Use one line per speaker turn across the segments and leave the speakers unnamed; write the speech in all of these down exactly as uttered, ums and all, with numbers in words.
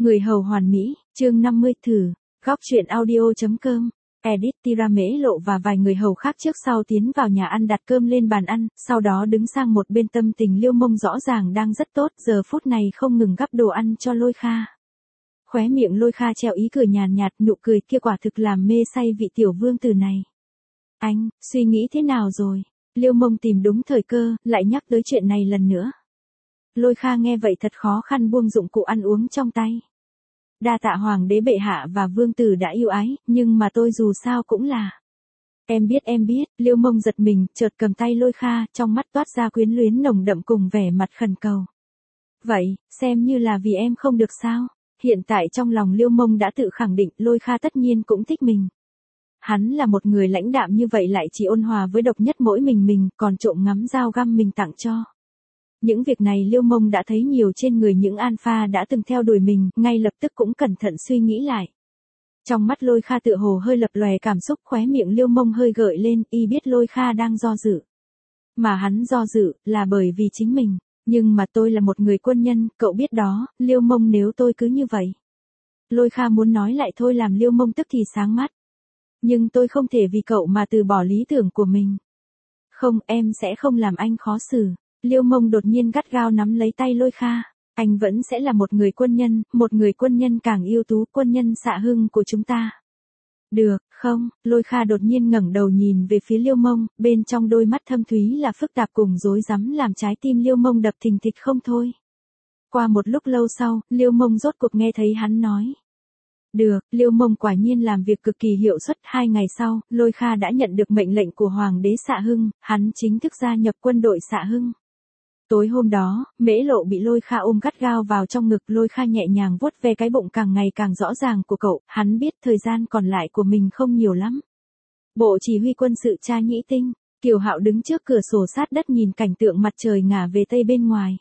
Người hầu hoàn mỹ, chương năm mươi thử, góc truyện audio.com, edit Tira Mễ Lộ và vài người hầu khác trước sau tiến vào nhà ăn đặt cơm lên bàn ăn, sau đó đứng sang một bên. Tâm tình Liêu Mông rõ ràng đang rất tốt, giờ phút này không ngừng gắp đồ ăn cho Lôi Kha. Khóe miệng Lôi Kha treo ý cười nhàn nhạt, nụ cười kia quả thực làm mê say vị tiểu vương tử này. Anh, suy nghĩ thế nào rồi? Liêu Mông tìm đúng thời cơ, lại nhắc tới chuyện này lần nữa. Lôi Kha nghe vậy thật khó khăn buông dụng cụ ăn uống trong tay. Đa tạ hoàng đế bệ hạ và vương tử đã yêu ái, nhưng mà tôi dù sao cũng là. Em biết em biết, Liêu Mông giật mình, chợt cầm tay Lôi Kha, trong mắt toát ra quyến luyến nồng đậm cùng vẻ mặt khẩn cầu. Vậy, xem như là vì em không được sao? Hiện tại trong lòng Liêu Mông đã tự khẳng định Lôi Kha tất nhiên cũng thích mình. Hắn là một người lãnh đạm như vậy lại chỉ ôn hòa với độc nhất mỗi mình mình, còn trộm ngắm dao găm mình tặng cho. Những việc này Liêu Mông đã thấy nhiều trên người những alpha đã từng theo đuổi mình, ngay lập tức cũng cẩn thận suy nghĩ lại. Trong mắt Lôi Kha tựa hồ hơi lập lòe cảm xúc, khóe miệng Liêu Mông hơi gợi lên, y biết Lôi Kha đang do dự. Mà hắn do dự, là bởi vì chính mình. Nhưng mà tôi là một người quân nhân, cậu biết đó, Liêu Mông, nếu tôi cứ như vậy. Lôi Kha muốn nói lại thôi làm Liêu Mông tức thì sáng mắt. Nhưng tôi không thể vì cậu mà từ bỏ lý tưởng của mình. Không, em sẽ không làm anh khó xử. Liêu Mông đột nhiên gắt gao nắm lấy tay Lôi Kha. Anh vẫn sẽ là một người quân nhân, một người quân nhân càng ưu tú, quân nhân xạ hưng của chúng ta. Được, không? Lôi Kha đột nhiên ngẩng đầu nhìn về phía Liêu Mông, bên trong đôi mắt thâm thúy là phức tạp cùng rối rắm làm trái tim Liêu Mông đập thình thịch không thôi. Qua một lúc lâu sau, Liêu Mông rốt cuộc nghe thấy hắn nói. Được, Liêu Mông quả nhiên làm việc cực kỳ hiệu suất. Hai ngày sau, Lôi Kha đã nhận được mệnh lệnh của Hoàng đế Xạ Hưng, hắn chính thức gia nhập quân đội Xạ Hưng. Tối hôm đó, Mễ Lộ bị Lôi Kha ôm gắt gao vào trong ngực. Lôi Kha nhẹ nhàng vuốt ve cái bụng càng ngày càng rõ ràng của cậu, hắn biết thời gian còn lại của mình không nhiều lắm. Bộ chỉ huy quân sự Cha Nhĩ Tinh, Kiều Hạo đứng trước cửa sổ sát đất nhìn cảnh tượng mặt trời ngả về tây bên ngoài.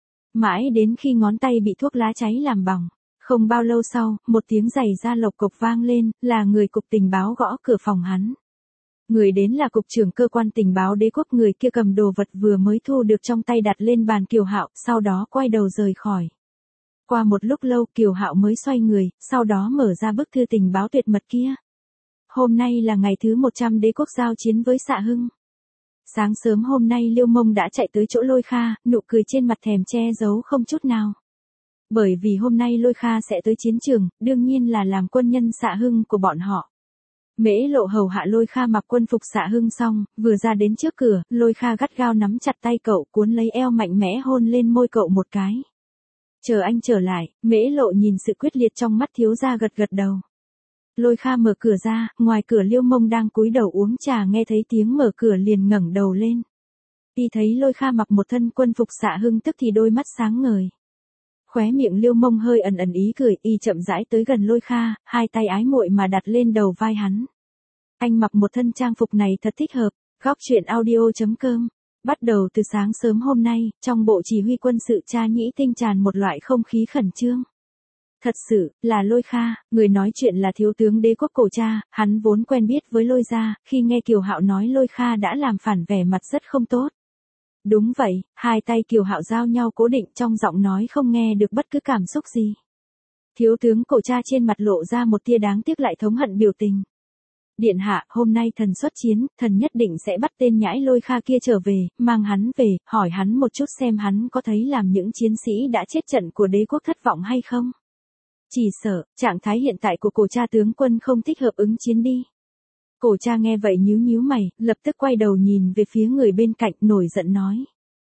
Mãi đến khi ngón tay bị thuốc lá cháy làm bỏng. Không bao lâu sau, một tiếng giày da lộc cộc vang lên, là người cục tình báo gõ cửa phòng hắn. Người đến là cục trưởng cơ quan tình báo đế quốc, người kia cầm đồ vật vừa mới thu được trong tay đặt lên bàn Kiều Hạo, sau đó quay đầu rời khỏi. Qua một lúc lâu Kiều Hạo mới xoay người, sau đó mở ra bức thư tình báo tuyệt mật kia. Hôm nay là ngày thứ một trăm đế quốc giao chiến với Xạ Hưng. Sáng sớm hôm nay Liêu Mông đã chạy tới chỗ Lôi Kha, nụ cười trên mặt thèm che giấu không chút nào. Bởi vì hôm nay Lôi Kha sẽ tới chiến trường, đương nhiên là làm quân nhân Xạ Hưng của bọn họ. Mễ Lộ hầu hạ Lôi Kha mặc quân phục Xạ Hưng xong, vừa ra đến trước cửa, Lôi Kha gắt gao nắm chặt tay cậu, cuốn lấy eo mạnh mẽ hôn lên môi cậu một cái. Chờ anh trở lại. Mễ Lộ nhìn sự quyết liệt trong mắt thiếu gia gật gật đầu. Lôi Kha mở cửa ra, ngoài cửa Liêu Mông đang cúi đầu uống trà nghe thấy tiếng mở cửa liền ngẩng đầu lên. Y thấy Lôi Kha mặc một thân quân phục Xạ Hưng tức thì đôi mắt sáng ngời. Khóe miệng Liêu Mông hơi ẩn ẩn ý cười, y chậm rãi tới gần Lôi Kha, hai tay ái muội mà đặt lên đầu vai hắn. Anh mặc một thân trang phục này thật thích hợp. Góc truyện audio.com. Bắt đầu từ sáng sớm hôm nay, trong bộ chỉ huy quân sự Cha Nhĩ Tinh tràn một loại không khí khẩn trương. Thật sự, là Lôi Kha, người nói chuyện là thiếu tướng đế quốc Cổ Cha, hắn vốn quen biết với Lôi gia, khi nghe Kiều Hạo nói Lôi Kha đã làm phản vẻ mặt rất không tốt. Đúng vậy, hai tay Kiều Hạo giao nhau cố định, trong giọng nói không nghe được bất cứ cảm xúc gì. Thiếu tướng Cổ Cha trên mặt lộ ra một tia đáng tiếc lại thống hận biểu tình. Điện hạ, hôm nay thần xuất chiến, thần nhất định sẽ bắt tên nhãi Lôi Kha kia trở về, mang hắn về, hỏi hắn một chút xem hắn có thấy làm những chiến sĩ đã chết trận của đế quốc thất vọng hay không. Chỉ sợ, trạng thái hiện tại của Cổ Cha tướng quân không thích hợp ứng chiến đi. Cổ Cha nghe vậy nhíu nhíu mày, lập tức quay đầu nhìn về phía người bên cạnh, nổi giận nói.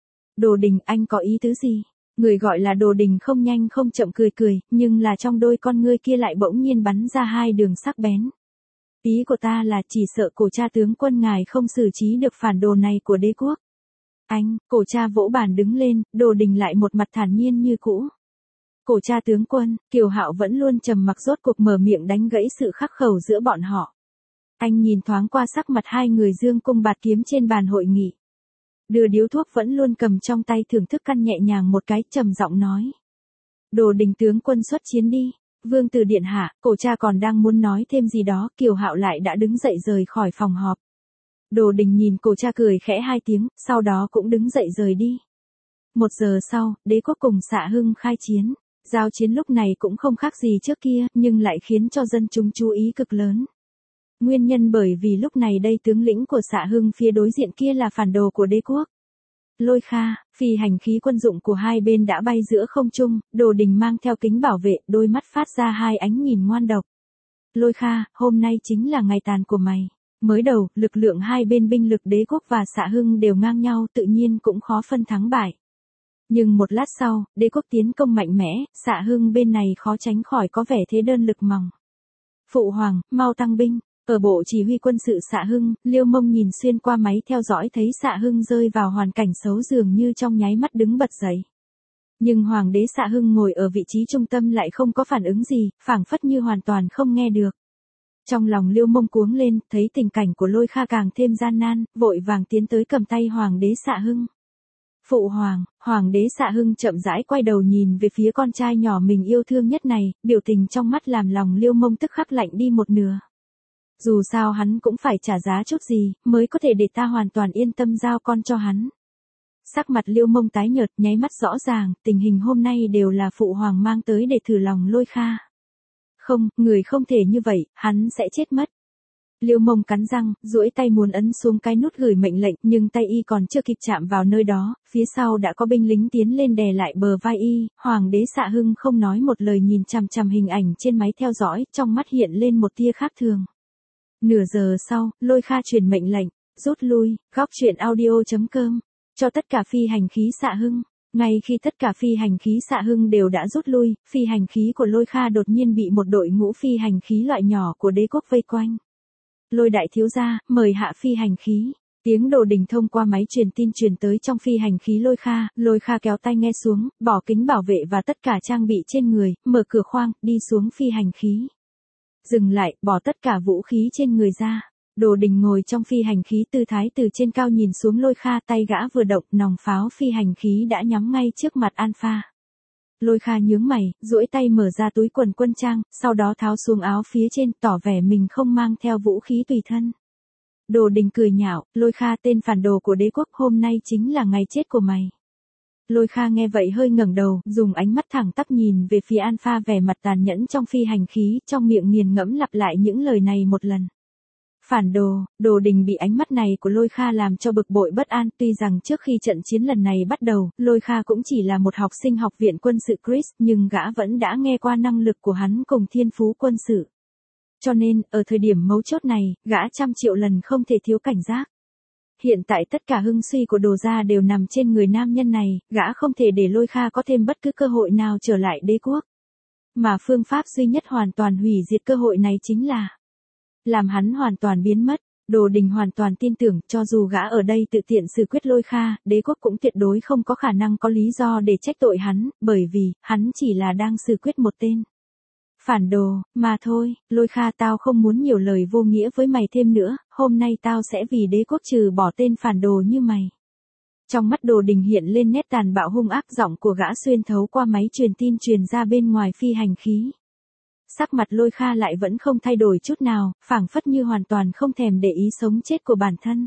Đồ Đình, anh có ý tứ gì? Người gọi là Đồ Đình không nhanh không chậm cười cười, nhưng là trong đôi con ngươi kia lại bỗng nhiên bắn ra hai đường sắc bén. Ý của ta là chỉ sợ Cổ Cha tướng quân ngài không xử trí được phản đồ này của đế quốc. Anh, Cổ Cha vỗ bàn đứng lên, Đồ Đình lại một mặt thản nhiên như cũ. Cổ Cha tướng quân, Kiều Hạo vẫn luôn trầm mặc rốt cuộc mở miệng đánh gãy sự khắc khẩu giữa bọn họ. Anh nhìn thoáng qua sắc mặt hai người dương cung bạt kiếm trên bàn hội nghị. Đưa điếu thuốc vẫn luôn cầm trong tay thưởng thức căn nhẹ nhàng một cái, trầm giọng nói. Đồ Đình tướng quân xuất chiến đi. Vương tử điện hạ, Cổ Cha còn đang muốn nói thêm gì đó, Kiều Hạo lại đã đứng dậy rời khỏi phòng họp. Đồ Đình nhìn Cổ Cha cười khẽ hai tiếng, sau đó cũng đứng dậy rời đi. Một giờ sau, đế quốc cùng Xạ Hưng khai chiến. Giao chiến lúc này cũng không khác gì trước kia, nhưng lại khiến cho dân chúng chú ý cực lớn. Nguyên nhân bởi vì lúc này đây tướng lĩnh của Xạ Hưng phía đối diện kia là phản đồ của đế quốc. Lôi Kha, phi hành khí quân dụng của hai bên đã bay giữa không trung, Đồ Đình mang theo kính bảo vệ, đôi mắt phát ra hai ánh nhìn ngoan độc. Lôi Kha, hôm nay chính là ngày tàn của mày. Mới đầu, lực lượng hai bên binh lực đế quốc và Xạ Hưng đều ngang nhau, tự nhiên cũng khó phân thắng bại. Nhưng một lát sau, đế quốc tiến công mạnh mẽ, Xạ Hưng bên này khó tránh khỏi có vẻ thế đơn lực mỏng. Phụ hoàng, mau tăng binh. Ở bộ chỉ huy quân sự Xạ Hưng, Liêu Mông nhìn xuyên qua máy theo dõi thấy Xạ Hưng rơi vào hoàn cảnh xấu dường như trong nháy mắt đứng bật dậy. Nhưng hoàng đế Xạ Hưng ngồi ở vị trí trung tâm lại không có phản ứng gì, phảng phất như hoàn toàn không nghe được. Trong lòng Liêu Mông cuống lên, thấy tình cảnh của Lôi Kha càng thêm gian nan, vội vàng tiến tới cầm tay hoàng đế Xạ Hưng. Phụ hoàng, hoàng đế Xạ Hưng chậm rãi quay đầu nhìn về phía con trai nhỏ mình yêu thương nhất này, biểu tình trong mắt làm lòng Liêu Mông tức khắc lạnh đi một nửa. Dù sao hắn cũng phải trả giá chút gì, mới có thể để ta hoàn toàn yên tâm giao con cho hắn. Sắc mặt Liêu Mông tái nhợt, nháy mắt rõ ràng, tình hình hôm nay đều là phụ hoàng mang tới để thử lòng Lôi Kha. Không, người không thể như vậy, hắn sẽ chết mất. Liêu Mông cắn răng, duỗi tay muốn ấn xuống cái nút gửi mệnh lệnh, nhưng tay y còn chưa kịp chạm vào nơi đó, phía sau đã có binh lính tiến lên đè lại bờ vai y, hoàng đế Xạ Hưng không nói một lời nhìn chằm chằm hình ảnh trên máy theo dõi, trong mắt hiện lên một tia khác thường. Nửa giờ sau, Lôi Kha truyền mệnh lệnh, rút lui, góc truyện audio chấm com, cho tất cả phi hành khí Xạ Hưng. Ngay khi tất cả phi hành khí Xạ Hưng đều đã rút lui, phi hành khí của Lôi Kha đột nhiên bị một đội ngũ phi hành khí loại nhỏ của đế quốc vây quanh. Lôi đại thiếu gia, mời hạ phi hành khí. Tiếng Đồ Đình thông qua máy truyền tin truyền tới trong phi hành khí Lôi Kha, Lôi Kha kéo tay nghe xuống, bỏ kính bảo vệ và tất cả trang bị trên người, mở cửa khoang, đi xuống phi hành khí. Dừng lại, bỏ tất cả vũ khí trên người ra. Đồ Đình ngồi trong phi hành khí tư thái từ trên cao nhìn xuống Lôi Kha, tay gã vừa động, nòng pháo phi hành khí đã nhắm ngay trước mặt Alpha. Lôi Kha nhướng mày, duỗi tay mở ra túi quần quân trang, sau đó tháo xuống áo phía trên, tỏ vẻ mình không mang theo vũ khí tùy thân. Đồ Đình cười nhạo, Lôi Kha tên phản đồ của đế quốc, hôm nay chính là ngày chết của mày. Lôi Kha nghe vậy hơi ngẩng đầu, dùng ánh mắt thẳng tắp nhìn về phía Alpha vẻ mặt tàn nhẫn trong phi hành khí, trong miệng nghiền ngẫm lặp lại những lời này một lần. Phản đồ, Đồ Đình bị ánh mắt này của Lôi Kha làm cho bực bội bất an, tuy rằng trước khi trận chiến lần này bắt đầu, Lôi Kha cũng chỉ là một học sinh học viện quân sự Chris, nhưng gã vẫn đã nghe qua năng lực của hắn cùng thiên phú quân sự. Cho nên, ở thời điểm mấu chốt này, gã trăm triệu lần không thể thiếu cảnh giác. Hiện tại tất cả hưng suy của Đồ gia đều nằm trên người nam nhân này, gã không thể để Lôi Kha có thêm bất cứ cơ hội nào trở lại đế quốc. Mà phương pháp duy nhất hoàn toàn hủy diệt cơ hội này chính là làm hắn hoàn toàn biến mất. Đồ Đình hoàn toàn tin tưởng, cho dù gã ở đây tự tiện xử quyết Lôi Kha, đế quốc cũng tuyệt đối không có khả năng có lý do để trách tội hắn, bởi vì, hắn chỉ là đang xử quyết một tên phản đồ, mà thôi. Lôi Kha, tao không muốn nhiều lời vô nghĩa với mày thêm nữa, hôm nay tao sẽ vì đế quốc trừ bỏ tên phản đồ như mày. Trong mắt Đồ Đình hiện lên nét tàn bạo hung ác, giọng của gã xuyên thấu qua máy truyền tin truyền ra bên ngoài phi hành khí. Sắc mặt Lôi Kha lại vẫn không thay đổi chút nào, phảng phất như hoàn toàn không thèm để ý sống chết của bản thân.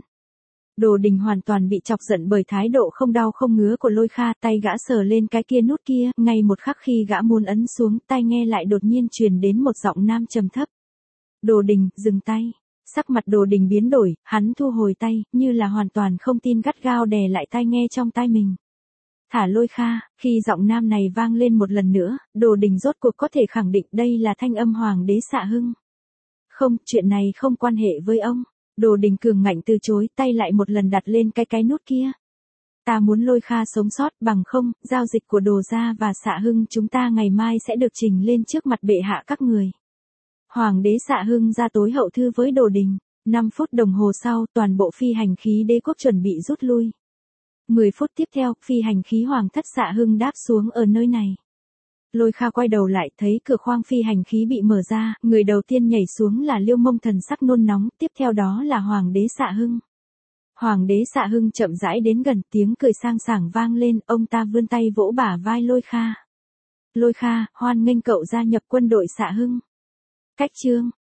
Đồ Đình hoàn toàn bị chọc giận bởi thái độ không đau không ngứa của Lôi Kha, tay gã sờ lên cái kia nút kia, ngay một khắc khi gã muốn ấn xuống, tai nghe lại đột nhiên truyền đến một giọng nam trầm thấp. Đồ Đình, dừng tay. Sắc mặt Đồ Đình biến đổi, hắn thu hồi tay, như là hoàn toàn không tin, gắt gao đè lại tai nghe trong tai mình. Thả Lôi Kha, khi giọng nam này vang lên một lần nữa, Đồ Đình rốt cuộc có thể khẳng định đây là thanh âm hoàng đế Xạ Hưng. Không, chuyện này không quan hệ với ông. Đồ Đình cường ngạnh từ chối, tay lại một lần đặt lên cái cái nút kia. Ta muốn Lôi Kha sống sót, bằng không, giao dịch của Đồ gia và Xạ Hưng chúng ta ngày mai sẽ được trình lên trước mặt bệ hạ các người. Hoàng đế Xạ Hưng ra tối hậu thư với Đồ Đình. năm phút đồng hồ sau, toàn bộ phi hành khí đế quốc chuẩn bị rút lui. mười phút tiếp theo, phi hành khí hoàng thất Xạ Hưng đáp xuống ở nơi này. Lôi Kha quay đầu lại, thấy cửa khoang phi hành khí bị mở ra, người đầu tiên nhảy xuống là Liêu Mông thần sắc nôn nóng, tiếp theo đó là hoàng đế Xạ Hưng. Hoàng đế Xạ Hưng chậm rãi đến gần, tiếng cười sang sảng vang lên, ông ta vươn tay vỗ bả vai Lôi Kha. Lôi Kha, hoan nghênh cậu gia nhập quân đội Xạ Hưng. Cách chương